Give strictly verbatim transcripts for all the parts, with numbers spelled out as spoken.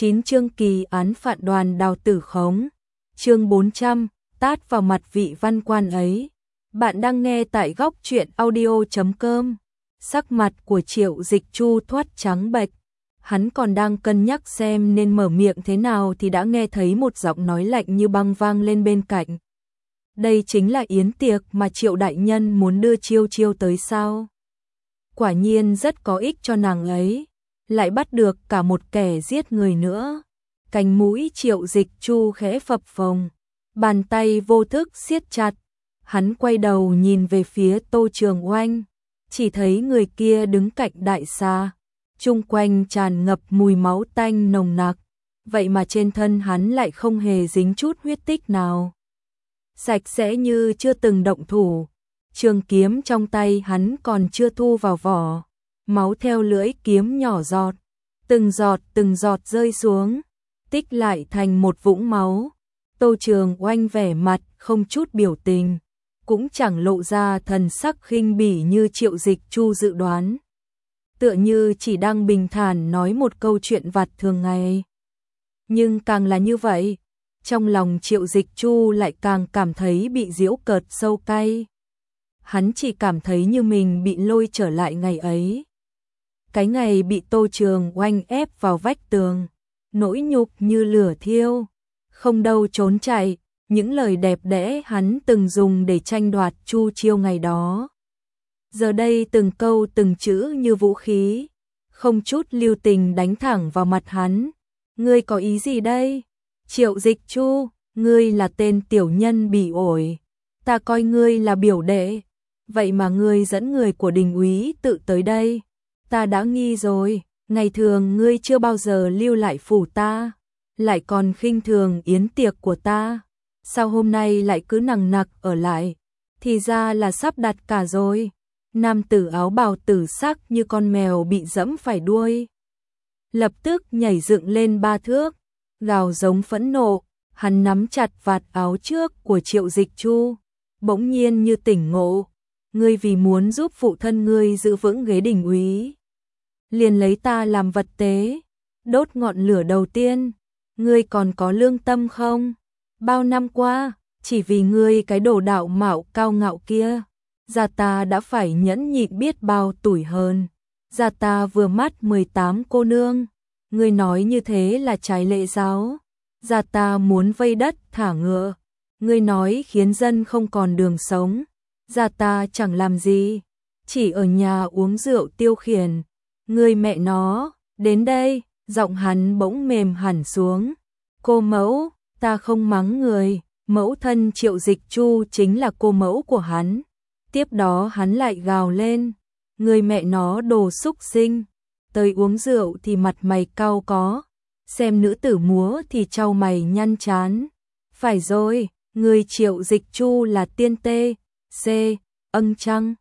chín chương kỳ án phạt Đoàn Đào tử khống. Chương bốn trăm, tát vào mặt vị văn quan ấy. Bạn đang nghe tại góc truyện audio chấm com. Sắc mặt của Triệu Dịch Chu thoát trắng bệch. Hắn còn đang cân nhắc xem nên mở miệng thế nào thì đã nghe thấy một giọng nói lạnh như băng vang lên bên cạnh. Đây chính là yến tiệc mà Triệu đại nhân muốn đưa Chiêu Chiêu tới sao? Quả nhiên rất có ích cho nàng ấy, lại bắt được cả một kẻ giết người nữa. Cánh mũi Triệu Dịch Chu khẽ phập phồng, bàn tay vô thức siết chặt. Hắn quay đầu nhìn về phía Tô Trường Oanh, chỉ thấy người kia đứng cạnh đại xa, chung quanh tràn ngập mùi máu tanh nồng nặc, vậy mà trên thân hắn lại không hề dính chút huyết tích nào. Sạch sẽ như chưa từng động thủ, trường kiếm trong tay hắn còn chưa thu vào vỏ, máu theo lưỡi kiếm nhỏ giọt, từng giọt từng giọt rơi xuống, tích lại thành một vũng máu. Tô Trường Oanh vẻ mặt không chút biểu tình, cũng chẳng lộ ra thần sắc khinh bỉ như Triệu Dịch Chu dự đoán. Tựa như chỉ đang bình thản nói một câu chuyện vặt thường ngày. Nhưng càng là như vậy, trong lòng Triệu Dịch Chu lại càng cảm thấy bị giễu cợt sâu cay. Hắn chỉ cảm thấy như mình bị lôi trở lại ngày ấy. Cái ngày bị Tô Trường Oanh ép vào vách tường, nỗi nhục như lửa thiêu, không đâu trốn chạy, những lời đẹp đẽ hắn từng dùng để tranh đoạt Chu Chiêu ngày đó. Giờ đây từng câu từng chữ như vũ khí, không chút lưu tình đánh thẳng vào mặt hắn. Ngươi có ý gì đây? Triệu Dịch Chu, ngươi là tên tiểu nhân bỉ ổi, ta coi ngươi là biểu đệ, vậy mà ngươi dẫn người của Đình úy tự tới đây. Ta đã nghi rồi, ngày thường ngươi chưa bao giờ lưu lại phủ ta, lại còn khinh thường yến tiệc của ta. Sao hôm nay lại cứ nằng nặc ở lại? Thì ra là sắp đặt cả rồi. Nam tử áo bào tử sắc như con mèo bị dẫm phải đuôi, lập tức nhảy dựng lên ba thước, gào giống phẫn nộ. Hắn nắm chặt vạt áo trước của Triệu Dịch Chu, bỗng nhiên như tỉnh ngộ. Ngươi vì muốn giúp phụ thân ngươi giữ vững ghế Đình úy, liền lấy ta làm vật tế, đốt ngọn lửa đầu tiên. Ngươi còn có lương tâm không? Bao năm qua, chỉ vì ngươi cái đồ đạo mạo cao ngạo kia, gia ta đã phải nhẫn nhịn biết bao tủi hờn. Gia ta vừa mắt mười tám cô nương, ngươi nói như thế là trái lệ giáo. Gia ta muốn vây đất thả ngựa, ngươi nói khiến dân không còn đường sống. Gia ta chẳng làm gì, chỉ ở nhà uống rượu tiêu khiển. Ngươi mẹ nó, đến đây, giọng hắn bỗng mềm hẳn xuống. Cô mẫu, ta không mắng người, mẫu thân Triệu Dịch Chu chính là cô mẫu của hắn. Tiếp đó hắn lại gào lên, người mẹ nó đồ xúc sinh, tới uống rượu thì mặt mày cau có, xem nữ tử múa thì trao mày nhăn chán. Phải rồi, người Triệu Dịch Chu là tiên tê, c, âng trăng.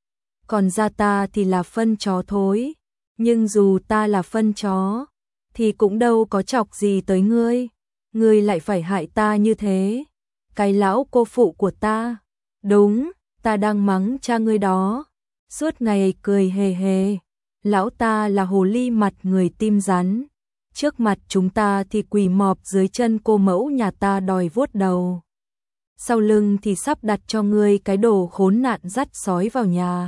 Còn gia ta thì là phân chó thối, nhưng dù ta là phân chó, thì cũng đâu có chọc gì tới ngươi. Ngươi lại phải hại ta như thế, cái lão cô phụ của ta. Đúng, ta đang mắng cha ngươi đó, suốt ngày cười hề hề. Lão ta là hồ ly mặt người tim rắn, trước mặt chúng ta thì quỳ mọp dưới chân cô mẫu nhà ta đòi vuốt đầu, sau lưng thì sắp đặt cho ngươi cái đồ khốn nạn dắt sói vào nhà,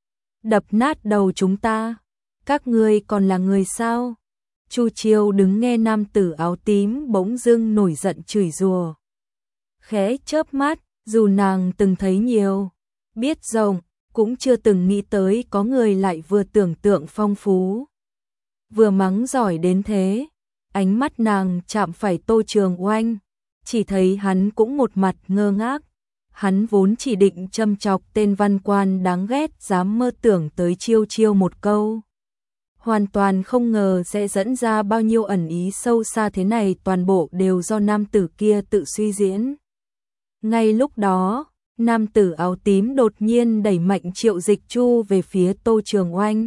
đập nát đầu chúng ta. Các ngươi còn là người sao? Chu Chiêu đứng nghe nam tử áo tím bỗng dưng nổi giận chửi rủa, khẽ chớp mắt. Dù nàng từng thấy nhiều, biết rộng, cũng chưa từng nghĩ tới có người lại vừa tưởng tượng phong phú, vừa mắng giỏi đến thế. Ánh mắt nàng chạm phải Tô Trường Oanh, chỉ thấy hắn cũng một mặt ngơ ngác. Hắn vốn chỉ định châm chọc tên văn quan đáng ghét dám mơ tưởng tới Chiêu Chiêu một câu, hoàn toàn không ngờ sẽ dẫn ra bao nhiêu ẩn ý sâu xa thế này. Toàn bộ đều do nam tử kia tự suy diễn. Ngay lúc đó, nam tử áo tím đột nhiên đẩy mạnh Triệu Dịch Chu về phía Tô Trường Oanh,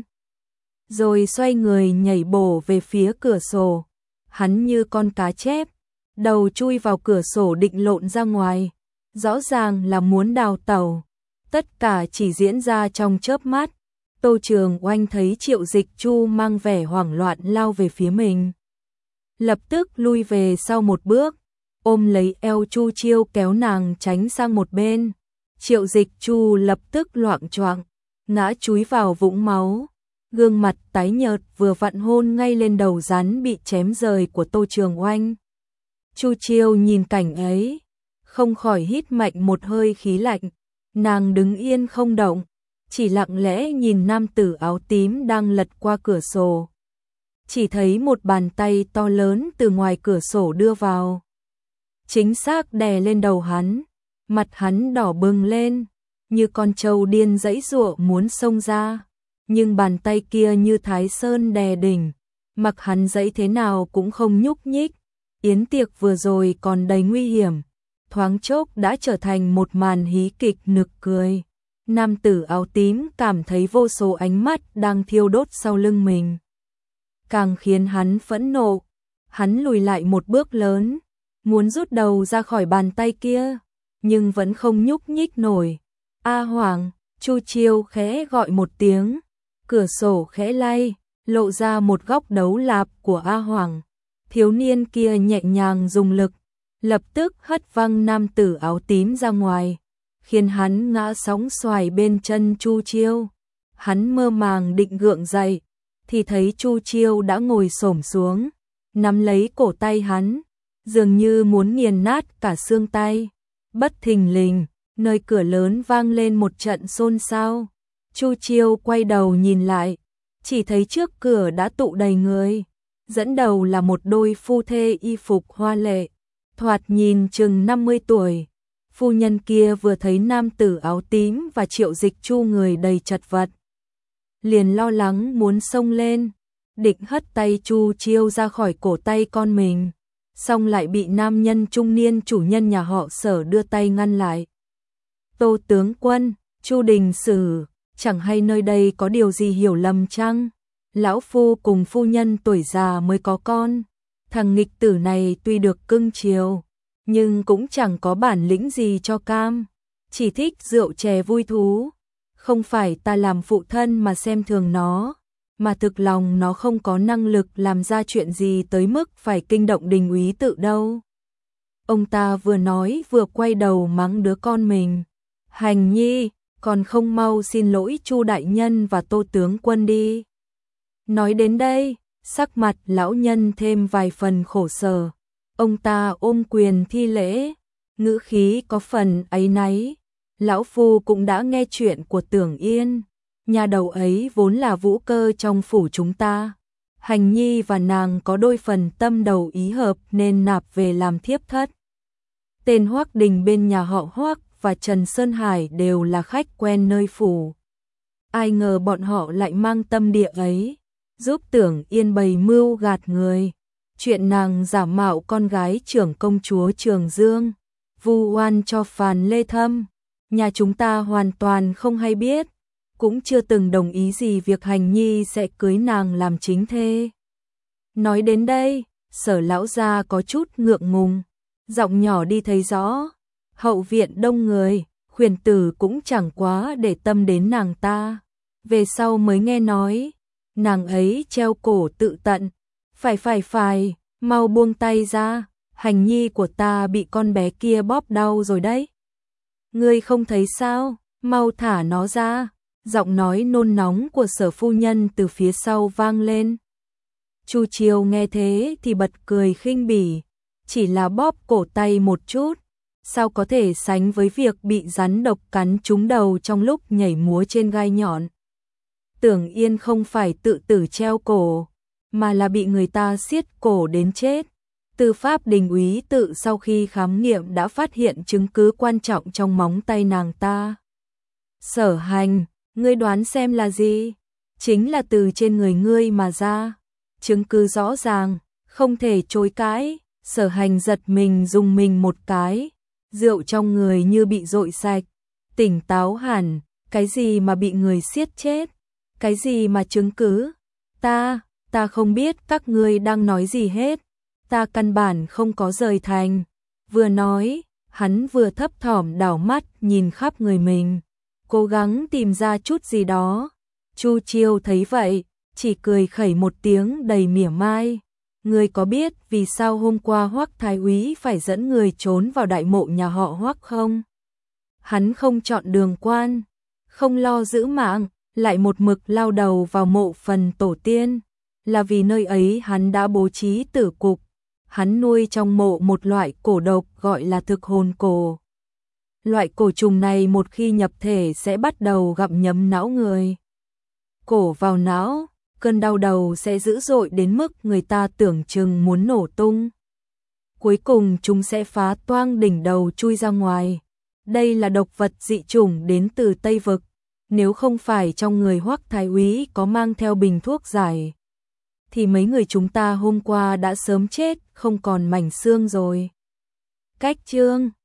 rồi xoay người nhảy bổ về phía cửa sổ. Hắn như con cá chép, đầu chui vào cửa sổ định lộn ra ngoài, rõ ràng là muốn đào tẩu. Tất cả chỉ diễn ra trong chớp mắt. Tô Trường Oanh thấy Triệu Dịch Chu mang vẻ hoảng loạn lao về phía mình, lập tức lui về sau một bước, ôm lấy eo Chu Chiêu kéo nàng tránh sang một bên. Triệu Dịch Chu lập tức loạng choạng, ngã chúi vào vũng máu, gương mặt tái nhợt vừa vặn hôn ngay lên đầu rắn bị chém rời của Tô Trường Oanh. Chu Chiêu nhìn cảnh ấy, không khỏi hít mạnh một hơi khí lạnh, nàng đứng yên không động, chỉ lặng lẽ nhìn nam tử áo tím đang lật qua cửa sổ. Chỉ thấy một bàn tay to lớn từ ngoài cửa sổ đưa vào, chính xác đè lên đầu hắn, mặt hắn đỏ bừng lên, như con trâu điên giãy giụa muốn xông ra, nhưng bàn tay kia như Thái Sơn đè đỉnh, mặc hắn giãy thế nào cũng không nhúc nhích. Yến tiệc vừa rồi còn đầy nguy hiểm, thoáng chốc đã trở thành một màn hí kịch nực cười. Nam tử áo tím cảm thấy vô số ánh mắt đang thiêu đốt sau lưng mình, càng khiến hắn phẫn nộ. Hắn lùi lại một bước lớn, muốn rút đầu ra khỏi bàn tay kia, nhưng vẫn không nhúc nhích nổi. A Hoàng, Chu Chiêu khẽ gọi một tiếng, cửa sổ khẽ lay, lộ ra một góc đấu lạp của A Hoàng. Thiếu niên kia nhẹ nhàng dùng lực, lập tức hất văng nam tử áo tím ra ngoài, khiến hắn ngã sóng xoài bên chân Chu Chiêu. Hắn mơ màng định gượng dậy, thì thấy Chu Chiêu đã ngồi xổm xuống, nắm lấy cổ tay hắn, dường như muốn nghiền nát cả xương tay. Bất thình lình, nơi cửa lớn vang lên một trận xôn xao. Chu Chiêu quay đầu nhìn lại, chỉ thấy trước cửa đã tụ đầy người, dẫn đầu là một đôi phu thê y phục hoa lệ, thoạt nhìn chừng năm mươi tuổi. Phu nhân kia vừa thấy nam tử áo tím và Triệu Dịch Chu người đầy chật vật, liền lo lắng muốn xông lên, định hất tay Chu Chiêu ra khỏi cổ tay con mình, xong lại bị nam nhân trung niên chủ nhân nhà họ Sở đưa tay ngăn lại. Tô tướng quân, Chu đình sử, chẳng hay nơi đây có điều gì hiểu lầm chăng? Lão phu cùng phu nhân tuổi già mới có con, thằng nghịch tử này tuy được cưng chiều, nhưng cũng chẳng có bản lĩnh gì cho cam, chỉ thích rượu chè vui thú. Không phải ta làm phụ thân mà xem thường nó, mà thực lòng nó không có năng lực làm ra chuyện gì tới mức phải kinh động đình úy tự đâu. Ông ta vừa nói vừa quay đầu mắng đứa con mình. Hành nhi, còn không mau xin lỗi Chu đại nhân và Tô tướng quân đi. Nói đến đây, sắc mặt lão nhân thêm vài phần khổ sở. Ông ta ôm quyền thi lễ, ngữ khí có phần áy náy. Lão phu cũng đã nghe chuyện của Tưởng Yên, nhà đầu ấy vốn là vũ cơ trong phủ chúng ta. Hành nhi và nàng có đôi phần tâm đầu ý hợp nên nạp về làm thiếp thất. Tên Hoắc Đình bên nhà họ Hoắc và Trần Sơn Hải đều là khách quen nơi phủ. Ai ngờ bọn họ lại mang tâm địa ấy, giúp Tưởng Yên bày mưu gạt người. Chuyện nàng giả mạo con gái trưởng công chúa Trường Dương, vu oan cho Phàn Lê Thâm, nhà chúng ta hoàn toàn không hay biết, cũng chưa từng đồng ý gì việc Hành nhi sẽ cưới nàng làm chính thê. Nói đến đây, Sở lão gia có chút ngượng ngùng, giọng nhỏ đi thấy rõ, hậu viện đông người, khuyển tử cũng chẳng quá để tâm đến nàng ta. Về sau mới nghe nói, nàng ấy treo cổ tự tận. Phải phải phải, mau buông tay ra, Hành nhi của ta bị con bé kia bóp đau rồi đấy. Ngươi không thấy sao, mau thả nó ra. Giọng nói nôn nóng của Sở phu nhân từ phía sau vang lên. Chu Chiêu nghe thế thì bật cười khinh bỉ, chỉ là bóp cổ tay một chút, sao có thể sánh với việc bị rắn độc cắn trúng đầu trong lúc nhảy múa trên gai nhọn. Tưởng Yên không phải tự tử treo cổ, mà là bị người ta siết cổ đến chết. Tư pháp đình úy tự sau khi khám nghiệm đã phát hiện chứng cứ quan trọng trong móng tay nàng ta. Sở Hành, ngươi đoán xem là gì? Chính là từ trên người ngươi mà ra. Chứng cứ rõ ràng, không thể chối cãi. Sở Hành giật mình dùng mình một cái, rượu trong người như bị dội sạch, tỉnh táo hẳn. Cái gì mà bị người siết chết? Cái gì mà chứng cứ? Ta, ta không biết các ngươi đang nói gì hết. Ta căn bản không có rời thành. Vừa nói, hắn vừa thấp thỏm đảo mắt nhìn khắp người mình, cố gắng tìm ra chút gì đó. Chu Chiêu thấy vậy, chỉ cười khẩy một tiếng đầy mỉa mai. Ngươi có biết vì sao hôm qua Hoắc Thái úy phải dẫn người trốn vào đại mộ nhà họ Hoắc không? Hắn không chọn đường quan, không lo giữ mạng, lại một mực lao đầu vào mộ phần tổ tiên, là vì nơi ấy hắn đã bố trí tử cục. Hắn nuôi trong mộ một loại cổ độc gọi là thực hồn cổ. Loại cổ trùng này một khi nhập thể sẽ bắt đầu gặm nhấm não người. Cổ vào não, cơn đau đầu sẽ dữ dội đến mức người ta tưởng chừng muốn nổ tung. Cuối cùng chúng sẽ phá toang đỉnh đầu chui ra ngoài. Đây là độc vật dị chủng đến từ Tây Vực. Nếu không phải trong người Hoắc Thái úy có mang theo bình thuốc giải, thì mấy người chúng ta hôm qua đã sớm chết, không còn mảnh xương rồi. Cách chương